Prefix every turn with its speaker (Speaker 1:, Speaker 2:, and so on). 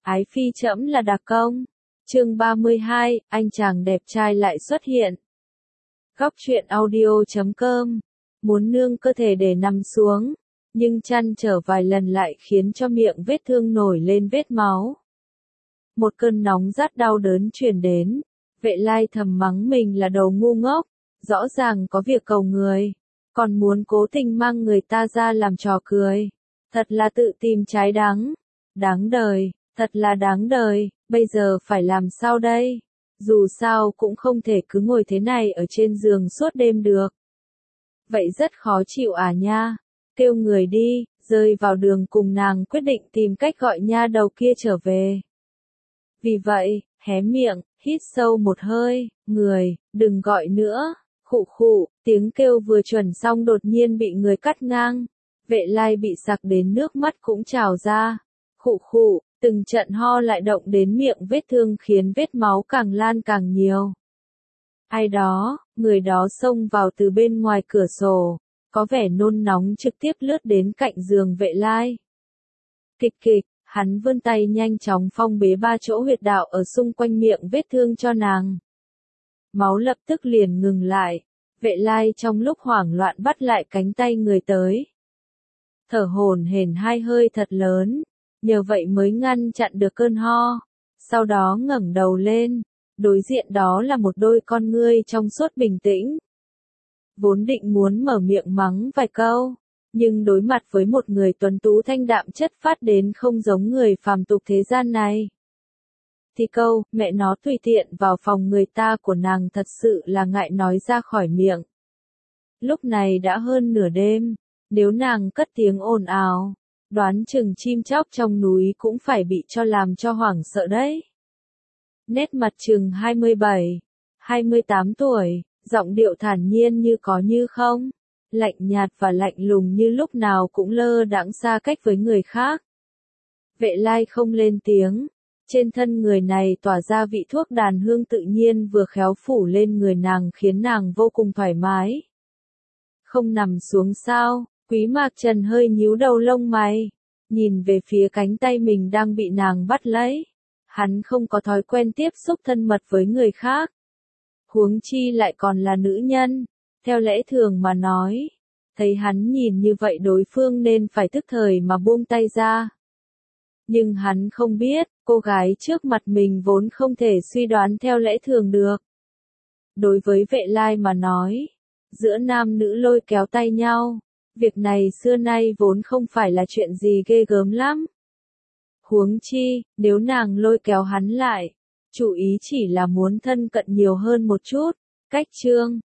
Speaker 1: Ái phi trẫm là đặc công. Chương 32, anh chàng đẹp trai lại xuất hiện. Góc truyện audio.com. Muốn nương cơ thể để nằm xuống, nhưng chăn trở vài lần lại khiến cho miệng vết thương nổi lên vết máu. Một cơn nóng rát đau đớn truyền đến, Vệ Lai thầm mắng mình là đồ ngu ngốc, rõ ràng có việc cầu người, còn muốn cố tình mang người ta ra làm trò cười. Thật là tự tìm trái đắng. Đáng đời, thật là đáng đời, bây giờ phải làm sao đây? Dù sao cũng không thể cứ ngồi thế này ở trên giường suốt đêm được. Vậy rất khó chịu à nha, kêu người đi, rơi vào đường cùng nàng quyết định tìm cách gọi nha đầu kia trở về. Vì vậy, hé miệng, hít sâu một hơi, người, đừng gọi nữa, khụ khụ, tiếng kêu vừa chuẩn xong đột nhiên bị người cắt ngang. Vệ Lai bị sặc đến nước mắt cũng trào ra. Khụ khụ, từng trận ho lại động đến miệng vết thương khiến vết máu càng lan càng nhiều. Ai đó, người đó xông vào từ bên ngoài cửa sổ, có vẻ nôn nóng trực tiếp lướt đến cạnh giường Vệ Lai. Kịch kịch, hắn vươn tay nhanh chóng phong bế 3 chỗ huyệt đạo ở xung quanh miệng vết thương cho nàng. Máu lập tức liền ngừng lại. Vệ Lai trong lúc hoảng loạn bắt lại cánh tay người tới. Thở hổn hển 2 hơi thật lớn, nhờ vậy mới ngăn chặn được cơn ho. Sau đó ngẩng đầu lên, đối diện đó là một đôi con ngươi trong suốt bình tĩnh. Vốn định muốn mở miệng mắng vài câu, nhưng đối mặt với một người tuấn tú thanh đạm chất phát đến không giống người phàm tục thế gian này, thì câu, mẹ nó tùy tiện vào phòng người ta của nàng thật sự là ngại nói ra khỏi miệng. Lúc này đã hơn nửa đêm, nếu nàng cất tiếng ồn ào, đoán chừng chim chóc trong núi cũng phải bị cho làm cho hoảng sợ đấy. Nét mặt chừng 27, 28 tuổi, giọng điệu thản nhiên như có như không, lạnh nhạt và lạnh lùng như lúc nào cũng lơ đãng xa cách với người khác. Vệ Lai không lên tiếng, trên thân người này tỏa ra vị thuốc đàn hương tự nhiên vừa khéo phủ lên người nàng khiến nàng vô cùng thoải mái. Không nằm xuống sao? Quý Mạc Trần hơi nhíu đầu lông mày, nhìn về phía cánh tay mình đang bị nàng bắt lấy. Hắn không có thói quen tiếp xúc thân mật với người khác. Huống chi lại còn là nữ nhân, theo lẽ thường mà nói. Thấy hắn nhìn như vậy đối phương nên phải tức thời mà buông tay ra. Nhưng hắn không biết, cô gái trước mặt mình vốn không thể suy đoán theo lẽ thường được. Đối với Vệ Lai mà nói, giữa nam nữ lôi kéo tay nhau, việc này xưa nay vốn không phải là chuyện gì ghê gớm lắm. Huống chi, nếu nàng lôi kéo hắn lại, chủ ý chỉ là muốn thân cận nhiều hơn một chút. Cách chương